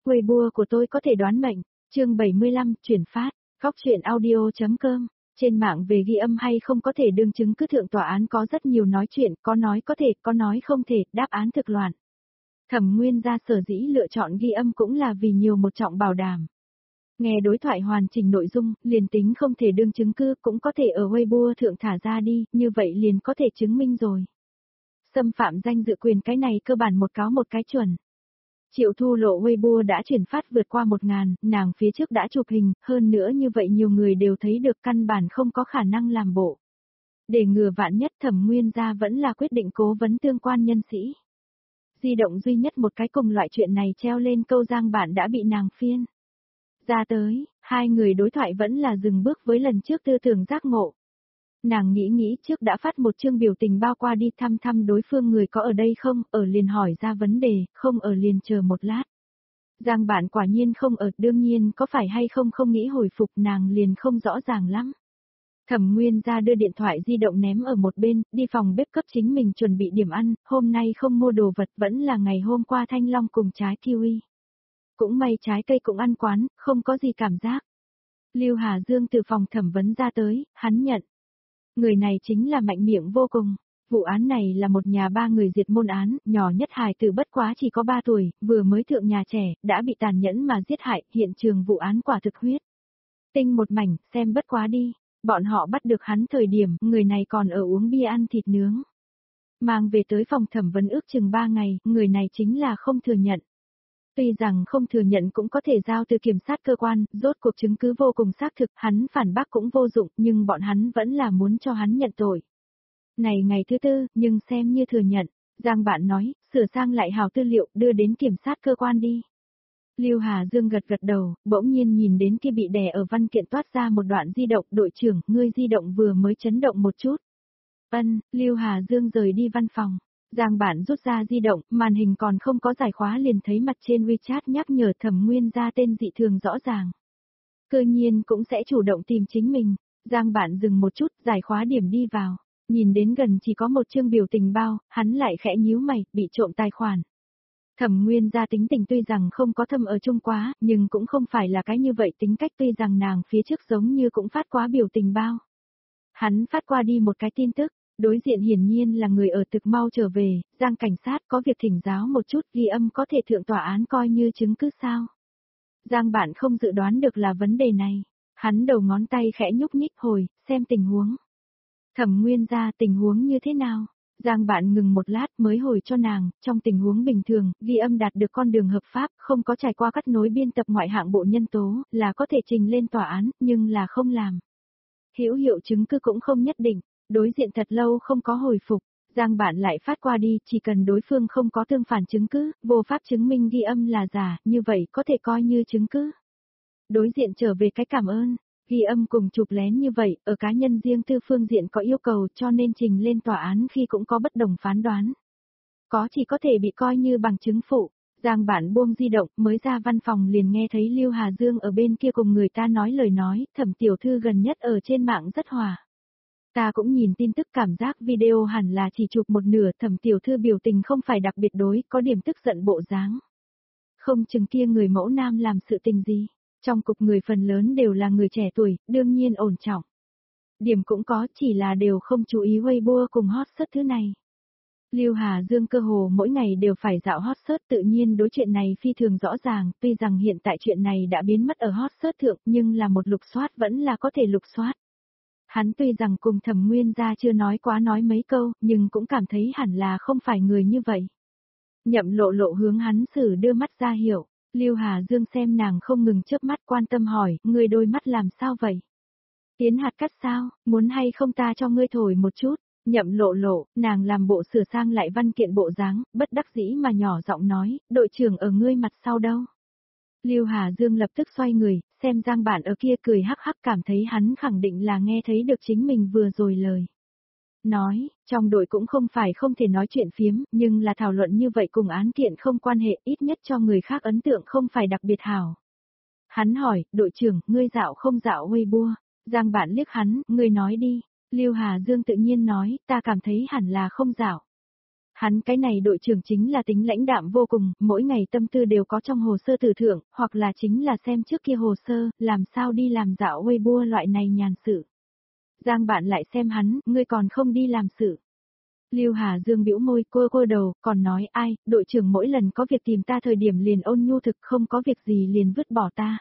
Weibo của tôi có thể đoán mệnh. Chương 75, chuyển phát. Góc truyện audio.com. Trên mạng về ghi âm hay không có thể đương chứng cứ thượng tòa án có rất nhiều nói chuyện, có nói có thể, có nói không thể, đáp án thực loạn. Thẩm Nguyên gia sở dĩ lựa chọn ghi âm cũng là vì nhiều một trọng bảo đảm. Nghe đối thoại hoàn chỉnh nội dung, liền tính không thể đương chứng cứ cũng có thể ở Weibo thượng thả ra đi, như vậy liền có thể chứng minh rồi. Xâm phạm danh dự quyền cái này cơ bản một cáo một cái chuẩn. Triệu Thu Lộ Weibo đã chuyển phát vượt qua 1.000, nàng phía trước đã chụp hình, hơn nữa như vậy nhiều người đều thấy được căn bản không có khả năng làm bộ. Để ngừa vạn nhất Thẩm Nguyên gia vẫn là quyết định cố vấn tương quan nhân sĩ. Di động duy nhất một cái cùng loại chuyện này treo lên câu Giang Bản đã bị nàng phiên. Ra tới, hai người đối thoại vẫn là dừng bước với lần trước tư tưởng giác ngộ. Nàng nghĩ trước đã phát một chương biểu tình bao qua đi thăm đối phương người có ở đây không, ở liền hỏi ra vấn đề, không ở liền chờ một lát. Giang Bản quả nhiên không ở, đương nhiên có phải hay không không nghĩ hồi phục nàng liền không rõ ràng lắm. Thẩm Nguyên gia đưa điện thoại di động ném ở một bên, đi phòng bếp cấp chính mình chuẩn bị điểm ăn, hôm nay không mua đồ vật vẫn là ngày hôm qua thanh long cùng trái kiwi. Cũng may trái cây cũng ăn quán, không có gì cảm giác. Lưu Hà Dương từ phòng thẩm vấn ra tới, hắn nhận. Người này chính là mạnh miệng vô cùng. Vụ án này là một nhà ba người diệt môn án, nhỏ nhất hài tử bất quá chỉ có 3 tuổi, vừa mới thượng nhà trẻ, đã bị tàn nhẫn mà giết hại, hiện trường vụ án quả thực huyết. Tinh một mảnh, xem bất quá đi. Bọn họ bắt được hắn thời điểm, người này còn ở uống bia ăn thịt nướng. Mang về tới phòng thẩm vấn ước chừng 3 ngày, người này chính là không thừa nhận. Tuy rằng không thừa nhận cũng có thể giao từ kiểm sát cơ quan, rốt cuộc chứng cứ vô cùng xác thực, hắn phản bác cũng vô dụng, nhưng bọn hắn vẫn là muốn cho hắn nhận tội. Này ngày thứ tư, nhưng xem như thừa nhận, Giang Bạn nói, sửa sang lại hào tư liệu, đưa đến kiểm sát cơ quan đi. Lưu Hà Dương gật đầu, bỗng nhiên nhìn đến kia bị đè ở văn kiện toát ra một đoạn di động, đội trưởng, ngươi di động vừa mới chấn động một chút. Lưu Hà Dương rời đi văn phòng. Giang Bản rút ra di động, màn hình còn không có giải khóa liền thấy mặt trên WeChat nhắc nhở Thẩm Nguyên gia tên dị thường rõ ràng. Cơ nhiên cũng sẽ chủ động tìm chính mình. Giang Bản dừng một chút, giải khóa điểm đi vào. Nhìn đến gần chỉ có một chương biểu tình bao, hắn lại khẽ nhíu mày, bị trộm tài khoản. Thẩm Nguyên gia tính tình tuy rằng không có thâm ở chung quá, nhưng cũng không phải là cái như vậy tính cách, tuy rằng nàng phía trước giống như cũng phát quá biểu tình bao. Hắn phát qua đi một cái tin tức. Đối diện hiển nhiên là người ở thực mau trở về, Giang cảnh sát có việc thỉnh giáo một chút, ghi âm có thể thượng tòa án coi như chứng cứ sao. Giang Bản không dự đoán được là vấn đề này. Hắn đầu ngón tay khẽ nhúc nhích hồi, xem tình huống. Thẩm Nguyên gia tình huống như thế nào? Giang Bạn ngừng một lát mới hồi cho nàng, trong tình huống bình thường, ghi âm đạt được con đường hợp pháp, không có trải qua cắt nối biên tập ngoại hạng bộ nhân tố, là có thể trình lên tòa án, nhưng là không làm. Hữu hiệu chứng cứ cũng không nhất định. Đối diện thật lâu không có hồi phục, Giang Bạn lại phát qua đi, chỉ cần đối phương không có tương phản chứng cứ, vô pháp chứng minh ghi âm là giả, như vậy có thể coi như chứng cứ. Đối diện trở về cái cảm ơn, ghi âm cùng chụp lén như vậy, ở cá nhân riêng tư phương diện có yêu cầu cho nên trình lên tòa án khi cũng có bất đồng phán đoán. Có chỉ có thể bị coi như bằng chứng phụ. Giang Bản buông di động, mới ra văn phòng liền nghe thấy Lưu Hà Dương ở bên kia cùng người ta nói lời nói, Thẩm tiểu thư gần nhất ở trên mạng rất hòa. Ta cũng nhìn tin tức cảm giác video hẳn là chỉ chụp một nửa, Thẩm tiểu thư biểu tình không phải đặc biệt đối, có điểm tức giận bộ dáng. Không chừng kia người mẫu nam làm sự tình gì, trong cục người phần lớn đều là người trẻ tuổi, đương nhiên ổn trọng. Điểm cũng có, chỉ là đều không chú ý Weibo cùng hot search thứ này. Lưu Hà Dương cơ hồ mỗi ngày đều phải dạo hot search, tự nhiên đối chuyện này phi thường rõ ràng, tuy rằng hiện tại chuyện này đã biến mất ở hot search thượng, nhưng là một lục soát vẫn là có thể lục soát. Hắn tuy rằng cùng Thẩm Nguyên gia chưa nói quá nói mấy câu, nhưng cũng cảm thấy hẳn là không phải người như vậy. Nhậm Lộ Lộ hướng hắn xử đưa mắt ra hiệu, Lưu Hà Dương xem nàng không ngừng chớp mắt quan tâm hỏi, ngươi đôi mắt làm sao vậy? Tiến hạt cắt sao, muốn hay không ta cho ngươi thổi một chút? Nhậm Lộ Lộ, nàng làm bộ sửa sang lại văn kiện bộ dáng, bất đắc dĩ mà nhỏ giọng nói, đội trưởng ở ngươi mặt sau đâu? Lưu Hà Dương lập tức xoay người, xem Giang Bản ở kia cười hắc hắc, cảm thấy hắn khẳng định là nghe thấy được chính mình vừa rồi lời. Nói, trong đội cũng không phải không thể nói chuyện phiếm, nhưng là thảo luận như vậy cùng án kiện không quan hệ, ít nhất cho người khác ấn tượng không phải đặc biệt hảo. Hắn hỏi, đội trưởng, ngươi dạo không dạo Weibo? Giang Bản liếc hắn, ngươi nói đi. Lưu Hà Dương tự nhiên nói, ta cảm thấy hẳn là không dạo. Hắn cái này đội trưởng chính là tính lãnh đạm vô cùng, mỗi ngày tâm tư đều có trong hồ sơ tử thưởng, hoặc là chính là xem trước kia hồ sơ, làm sao đi làm dạo Weibo loại này nhàn sự. Giang Bạn lại xem hắn, ngươi còn không đi làm sự. Lưu Hà Dương bĩu môi cô đầu, còn nói ai, đội trưởng mỗi lần có việc tìm ta thời điểm liền ôn nhu thực, không có việc gì liền vứt bỏ ta.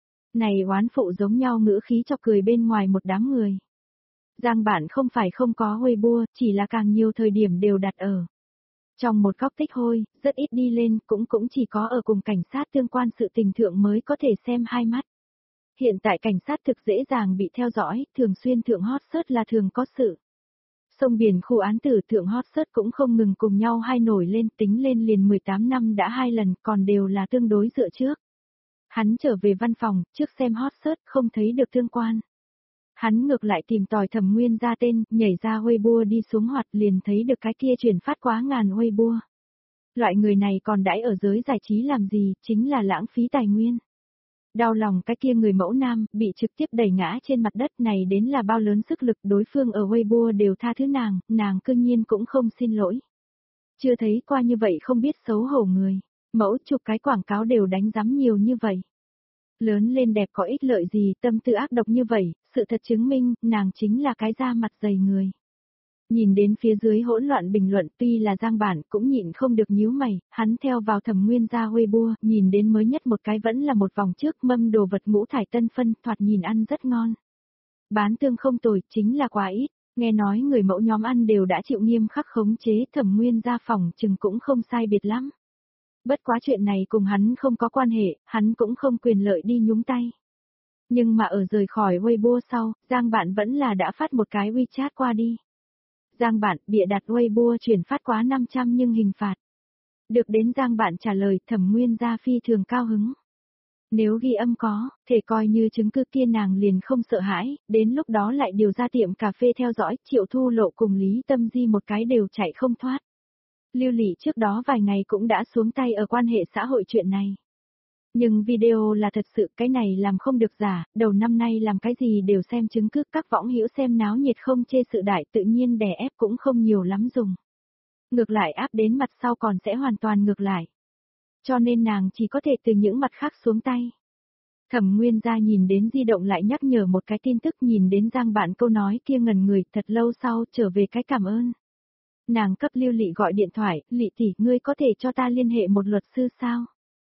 Này oán phụ giống nhau ngữ khí chọc cười bên ngoài một đám người. Giang Bạn không phải không có Weibo, chỉ là càng nhiều thời điểm đều đặt ở trong một góc tích hôi, rất ít đi lên, cũng chỉ có ở cùng cảnh sát tương quan sự tình thượng mới có thể xem hai mắt. Hiện tại cảnh sát thực dễ dàng bị theo dõi, thường xuyên thượng hot search là thường có sự. Sông biển khu án tử thượng hot search cũng không ngừng cùng nhau hai nổi lên, tính lên liền 18 năm đã 2 lần, còn đều là tương đối dựa trước. Hắn trở về văn phòng, trước xem hot search không thấy được tương quan. Hắn ngược lại tìm tòi Thẩm Nguyên ra tên, nhảy ra Weibo đi xuống hoạt liền thấy được cái kia chuyển phát quá ngàn Weibo. Loại người này còn đãi ở giới giải trí làm gì, chính là lãng phí tài nguyên. Đau lòng cái kia người mẫu nam, bị trực tiếp đẩy ngã trên mặt đất này đến là bao lớn sức lực đối phương ở Weibo đều tha thứ nàng cương nhiên cũng không xin lỗi. Chưa thấy qua như vậy không biết xấu hổ người, mẫu chụp cái quảng cáo đều đánh giám nhiều như vậy. Lớn lên đẹp có ích lợi gì, tâm tư ác độc như vậy, sự thật chứng minh, nàng chính là cái da mặt dày người. Nhìn đến phía dưới hỗn loạn bình luận tuy là Giang Bản cũng nhịn không được nhíu mày, hắn theo vào Thẩm Nguyên ra Weibo, nhìn đến mới nhất một cái vẫn là một vòng trước mâm đồ vật ngũ thải tân phân, thoạt nhìn ăn rất ngon. Bán tương không tồi, chính là quá ít, nghe nói người mẫu nhóm ăn đều đã chịu nghiêm khắc khống chế, Thẩm Nguyên ra phòng chừng cũng không sai biệt lắm. Bất quá chuyện này cùng hắn không có quan hệ, hắn cũng không quyền lợi đi nhúng tay. Nhưng mà ở rời khỏi Weibo sau, Giang Bạn vẫn là đã phát một cái WeChat qua đi. Giang Bạn bịa đặt Weibo chuyển phát quá 500 nhưng hình phạt. Được đến Giang Bạn trả lời Thẩm Nguyên gia phi thường cao hứng. Nếu ghi âm có, thể coi như chứng cứ kia nàng liền không sợ hãi, đến lúc đó lại điều ra tiệm cà phê theo dõi, Triệu Thu Lộ cùng Lý Tâm Di một cái đều chạy không thoát. Lưu Lị trước đó vài ngày cũng đã xuống tay ở quan hệ xã hội chuyện này. Nhưng video là thật sự cái này làm không được giả, đầu năm nay làm cái gì đều xem chứng cứ, các võng hữu xem náo nhiệt không chê sự đại tự nhiên đè ép cũng không nhiều lắm dùng. Ngược lại áp đến mặt sau còn sẽ hoàn toàn ngược lại. Cho nên nàng chỉ có thể từ những mặt khác xuống tay. Thẩm Nguyên gia nhìn đến di động lại nhắc nhở một cái tin tức, nhìn đến Giang Bạn câu nói kia ngần người, thật lâu sau trở về cái cảm ơn. Nàng cấp Lưu Lị gọi điện thoại, Lị tỷ, ngươi có thể cho ta liên hệ một luật sư sao?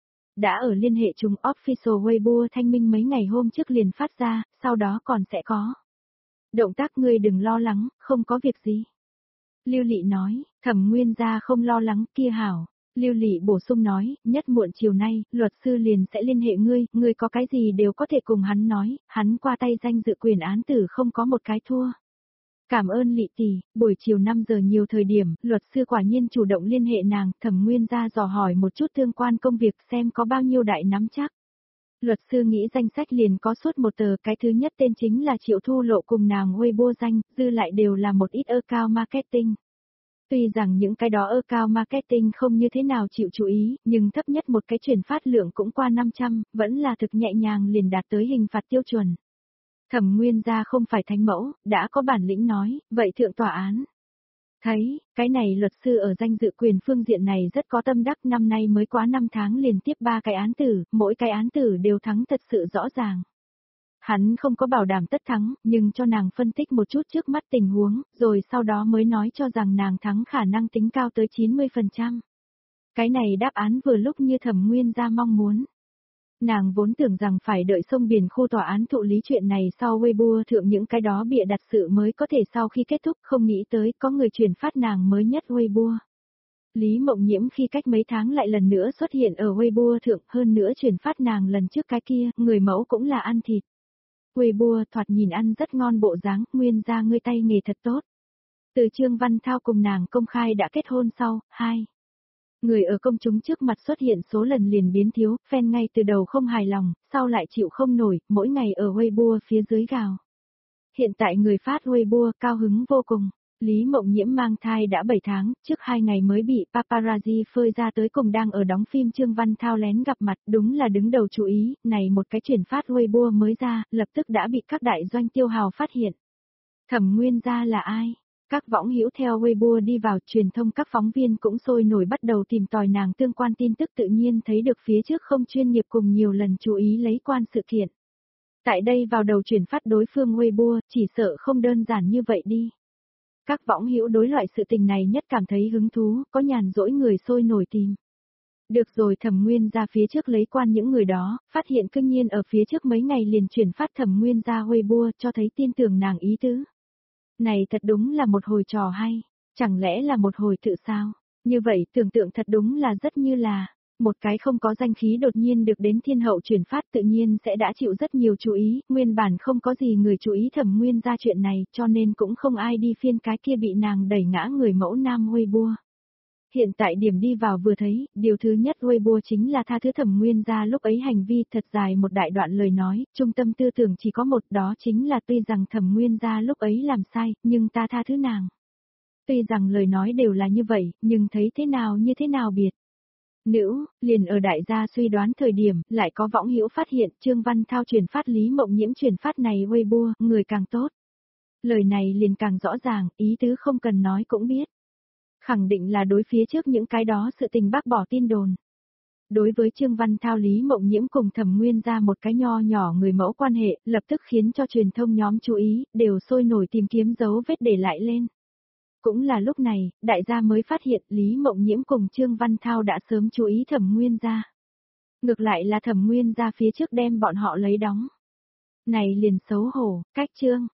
Đã ở liên hệ chung official Weibo thanh minh mấy ngày hôm trước liền phát ra, sau đó còn sẽ có. Động tác ngươi đừng lo lắng, không có việc gì. Lưu Lị nói, Thẩm Nguyên gia không lo lắng, kia hảo. Lưu Lị bổ sung nói, nhất muộn chiều nay, luật sư liền sẽ liên hệ ngươi có cái gì đều có thể cùng hắn nói, hắn qua tay danh dự quyền án tử không có một cái thua. Cảm ơn Lị tỷ, buổi chiều 5 giờ nhiều thời điểm, luật sư quả nhiên chủ động liên hệ nàng, Thẩm Nguyên gia dò hỏi một chút tương quan công việc xem có bao nhiêu đại nắm chắc. Luật sư nghĩ danh sách liền có suốt một tờ, cái thứ nhất tên chính là Triệu Thu Lộ cùng nàng Weibo danh, dư lại đều là một ít account marketing. Tuy rằng những cái đó account marketing không như thế nào chịu chú ý, nhưng thấp nhất một cái chuyển phát lượng cũng qua 500, vẫn là thực nhẹ nhàng liền đạt tới hình phạt tiêu chuẩn. Thẩm Nguyên gia không phải thánh mẫu, đã có bản lĩnh nói, vậy thượng tòa án. Thấy, cái này luật sư ở danh dự quyền phương diện này rất có tâm đắc, năm nay mới quá 5 tháng liền tiếp 3 cái án tử, mỗi cái án tử đều thắng thật sự rõ ràng. Hắn không có bảo đảm tất thắng, nhưng cho nàng phân tích một chút trước mắt tình huống, rồi sau đó mới nói cho rằng nàng thắng khả năng tính cao tới 90%. Cái này đáp án vừa lúc như Thẩm Nguyên gia mong muốn. Nàng vốn tưởng rằng phải đợi sông biển khu tòa án thụ lý chuyện này sau Weibo thượng những cái đó bịa đặt sự mới có thể sau khi kết thúc, không nghĩ tới có người chuyển phát nàng mới nhất Weibo. Lý Mộng Nhiễm khi cách mấy tháng lại lần nữa xuất hiện ở Weibo thượng, hơn nữa chuyển phát nàng lần trước cái kia, người mẫu cũng là ăn thịt. Weibo thoạt nhìn ăn rất ngon bộ dáng, Nguyên gia ngươi tay nghề thật tốt. Từ Trương Văn Thao cùng nàng công khai đã kết hôn sau, 2. Người ở công chúng trước mặt xuất hiện số lần liền biến thiếu, fan ngay từ đầu không hài lòng, sau lại chịu không nổi, mỗi ngày ở Weibo phía dưới gào. Hiện tại người phát Weibo cao hứng vô cùng. Lý Mộng Nhiễm mang thai đã 7 tháng, trước 2 ngày mới bị paparazzi phơi ra tới cùng đang ở đóng phim Trương Văn Thao lén gặp mặt, đúng là đứng đầu chú ý, này một cái chuyển phát Weibo mới ra, lập tức đã bị các đại doanh tiêu hào phát hiện. Thẩm Nguyên gia là ai? Các võng hữu theo Weibo đi vào, truyền thông các phóng viên cũng sôi nổi bắt đầu tìm tòi nàng tương quan tin tức, tự nhiên thấy được phía trước không chuyên nghiệp cùng nhiều lần chú ý lấy quan sự kiện. Tại đây vào đầu chuyển phát đối phương Weibo, chỉ sợ không đơn giản như vậy đi. Các võng hữu đối loại sự tình này nhất cảm thấy hứng thú, có nhàn rỗi người sôi nổi tìm. Được rồi, Thẩm Nguyên ra phía trước lấy quan những người đó, phát hiện cương nhiên ở phía trước mấy ngày liền chuyển phát Thẩm Nguyên ra Weibo, cho thấy tin tưởng nàng ý tứ. Này thật đúng là một hồi trò hay, chẳng lẽ là một hồi tự sao? Như vậy tưởng tượng thật đúng là rất như là, một cái không có danh khí đột nhiên được đến thiên hậu chuyển phát tự nhiên sẽ đã chịu rất nhiều chú ý, nguyên bản không có gì người chú ý Thẩm Nguyên ra chuyện này, cho nên cũng không ai đi phiên cái kia bị nàng đẩy ngã người mẫu nam Weibo. Hiện tại điểm đi vào vừa thấy, điều thứ nhất Weibo chính là tha thứ Thẩm Nguyên ra lúc ấy hành vi, thật dài một đại đoạn lời nói, trung tâm tư tưởng chỉ có một, đó chính là tuy rằng Thẩm Nguyên ra lúc ấy làm sai, nhưng ta tha thứ nàng. Tuy rằng lời nói đều là như vậy, nhưng thấy thế nào như thế nào biệt. Nữ, liền ở đại gia suy đoán thời điểm, lại có võng hữu phát hiện Trương Văn Thao truyền phát Lý Mộng Nhiễm truyền phát này Weibo, người càng tốt. Lời này liền càng rõ ràng, ý tứ không cần nói cũng biết. Khẳng định là đối phía trước những cái đó sự tình bác bỏ tin đồn. Đối với Trương Văn Thao Lý Mộng Nhiễm cùng Thẩm Nguyên ra một cái nho nhỏ người mẫu quan hệ, lập tức khiến cho truyền thông nhóm chú ý, đều sôi nổi tìm kiếm dấu vết để lại lên. Cũng là lúc này, đại gia mới phát hiện Lý Mộng Nhiễm cùng Trương Văn Thao đã sớm chú ý Thẩm Nguyên ra. Ngược lại là Thẩm Nguyên ra phía trước đem bọn họ lấy đóng. Này liền xấu hổ, cách Trương